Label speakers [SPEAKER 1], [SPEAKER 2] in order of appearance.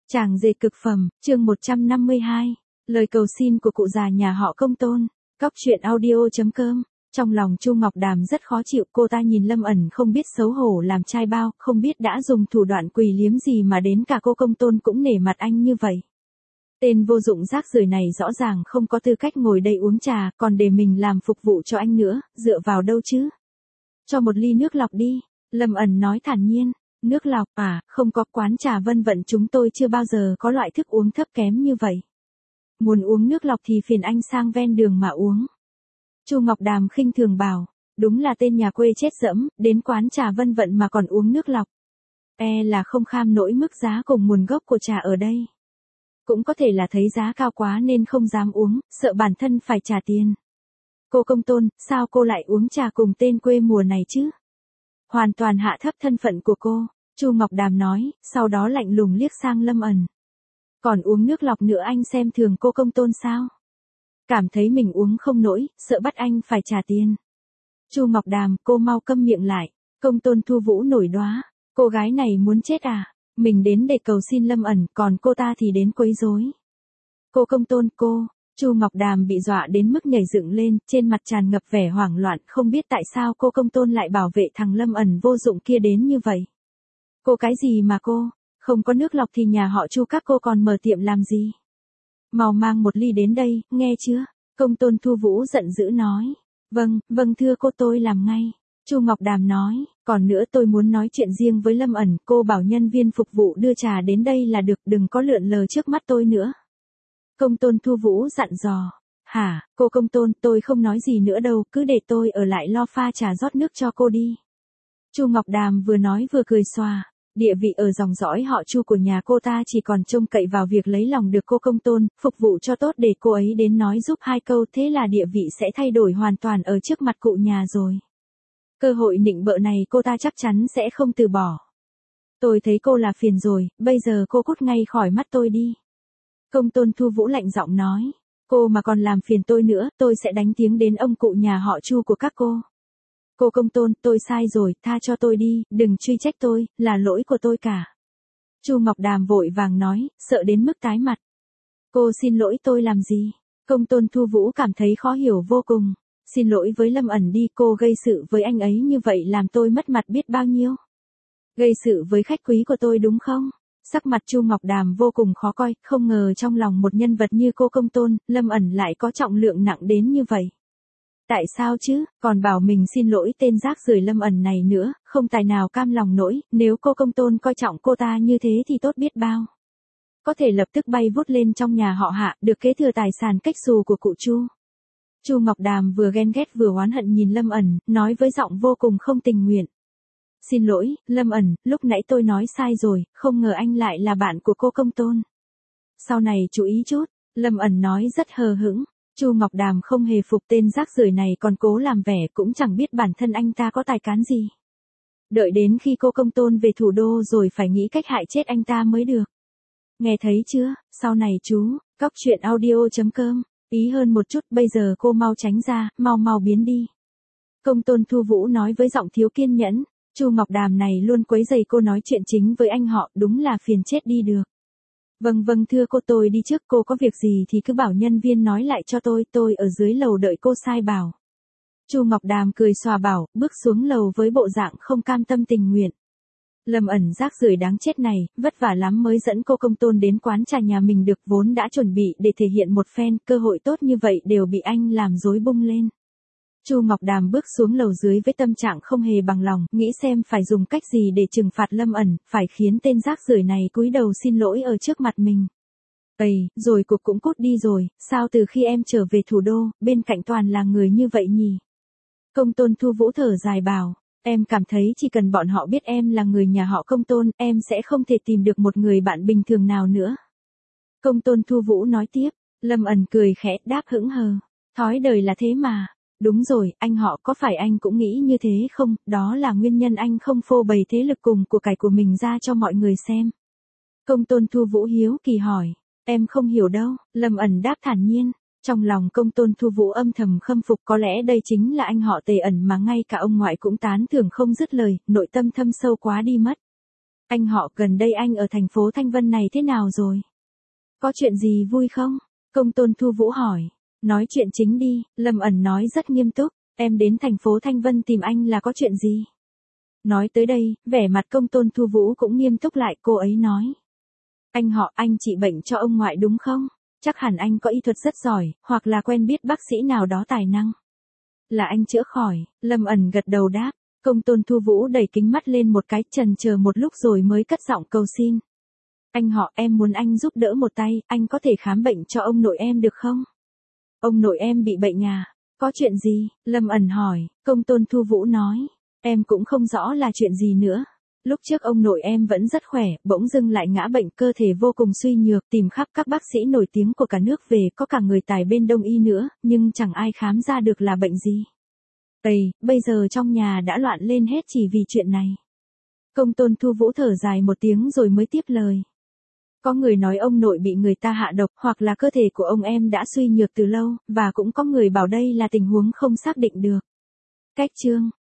[SPEAKER 1] Tràng dệt cực phẩm, chương 152. Lời cầu xin của cụ già nhà họ Công Tôn. Cóc truyện audio.com. Trong lòng Chu Ngọc Đàm rất khó chịu, cô ta nhìn Lâm ẩn không biết xấu hổ làm trai bao, không biết đã dùng thủ đoạn quỷ liếm gì mà đến cả cô Công Tôn cũng nể mặt anh như vậy. Tên vô dụng rác rưởi này rõ ràng không có tư cách ngồi đây uống trà, còn để mình làm phục vụ cho anh nữa, dựa vào đâu chứ? Cho một ly nước lọc đi, Lâm ẩn nói thản nhiên. Nước lọc à, không có, quán trà Vân Vận chúng tôi chưa bao giờ có loại thức uống thấp kém như vậy. Muốn uống nước lọc thì phiền anh sang ven đường mà uống. Chu Ngọc Đàm khinh thường bảo, đúng là tên nhà quê chết dẫm, đến quán trà Vân Vận mà còn uống nước lọc. Là không kham nổi mức giá cùng nguồn gốc của trà ở đây. Cũng có thể là thấy giá cao quá nên không dám uống, sợ bản thân phải trả tiền. Cô Công Tôn, sao cô lại uống trà cùng tên quê mùa này chứ? Hoàn toàn hạ thấp thân phận của cô, Chu Ngọc Đàm nói, sau đó lạnh lùng liếc sang Lâm ẩn. Còn uống nước lọc nữa anh xem thường cô Công Tôn sao? Cảm thấy mình uống không nổi, sợ bắt anh phải trả tiền. Chu Ngọc Đàm, cô mau câm miệng lại. Công Tôn Thu Vũ nổi đoá, cô gái này muốn chết à? Mình đến để cầu xin Lâm ẩn, còn cô ta thì đến quấy rối. Cô Công Tôn, cô. Chu Ngọc Đàm bị dọa đến mức nhảy dựng lên, trên mặt tràn ngập vẻ hoảng loạn, không biết tại sao cô Công Tôn lại bảo vệ thằng Lâm ẩn vô dụng kia đến như vậy. Cô cái gì mà cô, không có nước lọc thì nhà họ Chu các cô còn mở tiệm làm gì? Mau mang một ly đến đây, nghe chưa? Công Tôn Thu Vũ giận dữ nói. Vâng thưa cô, tôi làm ngay. Chu Ngọc Đàm nói, còn nữa tôi muốn nói chuyện riêng với Lâm ẩn, cô bảo nhân viên phục vụ đưa trà đến đây là được, đừng có lượn lờ trước mắt tôi nữa. Công Tôn Thu Vũ dặn dò. Hả, cô Công Tôn, tôi không nói gì nữa đâu, cứ để tôi ở lại lo pha trà rót nước cho cô đi. Chu Ngọc Đàm vừa nói vừa cười xòa. Địa vị ở dòng dõi họ Chu của nhà cô ta chỉ còn trông cậy vào việc lấy lòng được cô Công Tôn, phục vụ cho tốt để cô ấy đến nói giúp hai câu, thế là địa vị sẽ thay đổi hoàn toàn ở trước mặt cụ nhà rồi. Cơ hội nịnh bợ này cô ta chắc chắn sẽ không từ bỏ. Tôi thấy cô là phiền rồi, bây giờ cô cút ngay khỏi mắt tôi đi. Công Tôn Thu Vũ lạnh giọng nói, cô mà còn làm phiền tôi nữa, tôi sẽ đánh tiếng đến ông cụ nhà họ Chu của các cô. Cô Công Tôn, tôi sai rồi, tha cho tôi đi, đừng truy trách tôi, là lỗi của tôi cả. Chu Ngọc Đàm vội vàng nói, sợ đến mức tái mặt. Cô xin lỗi tôi làm gì? Công Tôn Thu Vũ cảm thấy khó hiểu vô cùng. Xin lỗi với Lâm ẩn đi, cô gây sự với anh ấy như vậy làm tôi mất mặt biết bao nhiêu. Gây sự với khách quý của tôi đúng không? Sắc mặt Chu Ngọc Đàm vô cùng khó coi, không ngờ trong lòng một nhân vật như cô Công Tôn, Lâm ẩn lại có trọng lượng nặng đến như vậy. Tại sao chứ, còn bảo mình xin lỗi tên rác rưởi Lâm ẩn này nữa, không tài nào cam lòng nổi, nếu cô Công Tôn coi trọng cô ta như thế thì tốt biết bao. Có thể lập tức bay vút lên trong nhà họ Hạ, được kế thừa tài sản cách xù của cụ Chu. Chu Ngọc Đàm vừa ghen ghét vừa oán hận nhìn Lâm ẩn, nói với giọng vô cùng không tình nguyện. Xin lỗi, Lâm ẩn, lúc nãy tôi nói sai rồi, không ngờ anh lại là bạn của cô Công Tôn. Sau này chú ý chút, Lâm ẩn nói rất hờ hững. Chu Ngọc Đàm không hề phục tên rác rưởi này còn cố làm vẻ cũng chẳng biết bản thân anh ta có tài cán gì. Đợi đến khi cô Công Tôn về thủ đô rồi phải nghĩ cách hại chết anh ta mới được. Nghe thấy chưa, sau này chú, cóc truyện audio.com, ý hơn một chút, bây giờ cô mau tránh ra, mau biến đi. Công Tôn Thu Vũ nói với giọng thiếu kiên nhẫn, Chu Ngọc Đàm này luôn quấy rầy cô nói chuyện chính với anh họ, đúng là phiền chết đi được. Vâng thưa cô, tôi đi trước, cô có việc gì thì cứ bảo nhân viên nói lại cho tôi ở dưới lầu đợi cô sai bảo. Chu Ngọc Đàm cười xòa bảo, bước xuống lầu với bộ dạng không cam tâm tình nguyện. Lâm ẩn rác rưởi đáng chết này, vất vả lắm mới dẫn cô Công Tôn đến quán trà nhà mình được, vốn đã chuẩn bị để thể hiện một phen, cơ hội tốt như vậy đều bị anh làm rối bung lên. Chu Ngọc Đàm bước xuống lầu dưới với tâm trạng không hề bằng lòng, nghĩ xem phải dùng cách gì để trừng phạt Lâm ẩn, phải khiến tên rác rưởi này cúi đầu xin lỗi ở trước mặt mình. Rồi cuộc cũng cút đi rồi, sao từ khi em trở về thủ đô, bên cạnh toàn là người như vậy nhỉ? Công Tôn Thu Vũ thở dài bảo, em cảm thấy chỉ cần bọn họ biết em là người nhà họ Công Tôn, em sẽ không thể tìm được một người bạn bình thường nào nữa. Công Tôn Thu Vũ nói tiếp, Lâm ẩn cười khẽ đáp hững hờ, thói đời là thế mà. Đúng rồi, anh họ, có phải anh cũng nghĩ như thế không, đó là nguyên nhân anh không phô bày thế lực cùng của cải của mình ra cho mọi người xem. Công Tôn Thu Vũ hiếu kỳ hỏi, em không hiểu đâu, Lâm ẩn đáp thản nhiên. Trong lòng Công Tôn Thu Vũ âm thầm khâm phục, có lẽ đây chính là anh họ Tề ẩn mà ngay cả ông ngoại cũng tán thưởng không dứt lời, nội tâm thâm sâu quá đi mất. Anh họ, gần đây anh ở thành phố Thanh Vân này thế nào rồi? Có chuyện gì vui không? Công tôn Thu Vũ hỏi. Nói chuyện chính đi, Lâm ẩn nói rất nghiêm túc. Em đến thành phố Thanh Vân tìm anh là có chuyện gì? Nói tới đây, vẻ mặt công tôn Thu Vũ cũng nghiêm túc lại, cô ấy nói. Anh họ, anh trị bệnh cho ông ngoại đúng không? Chắc hẳn anh có y thuật rất giỏi, hoặc là quen biết bác sĩ nào đó tài năng. Là anh chữa khỏi, Lâm ẩn gật đầu đáp. Công tôn Thu Vũ đẩy kính mắt lên một cái, chần chờ một lúc rồi mới cất giọng cầu xin. Anh họ, em muốn anh giúp đỡ một tay, anh có thể khám bệnh cho ông nội em được không? Ông nội em bị bệnh à? Có chuyện gì? Lâm ẩn hỏi. Công tôn Thu Vũ nói. Em cũng không rõ là chuyện gì nữa. Lúc trước ông nội em vẫn rất khỏe, bỗng dưng lại ngã bệnh, cơ thể vô cùng suy nhược, tìm khắp các bác sĩ nổi tiếng của cả nước về, có cả người tài bên Đông y nữa, nhưng chẳng ai khám ra được là bệnh gì. Bây giờ trong nhà đã loạn lên hết chỉ vì chuyện này. Công tôn Thu Vũ thở dài một tiếng rồi mới tiếp lời. Có người nói ông nội bị người ta hạ độc, hoặc là cơ thể của ông em đã suy nhược từ lâu, và cũng có người bảo đây là tình huống không xác định được. Cách chương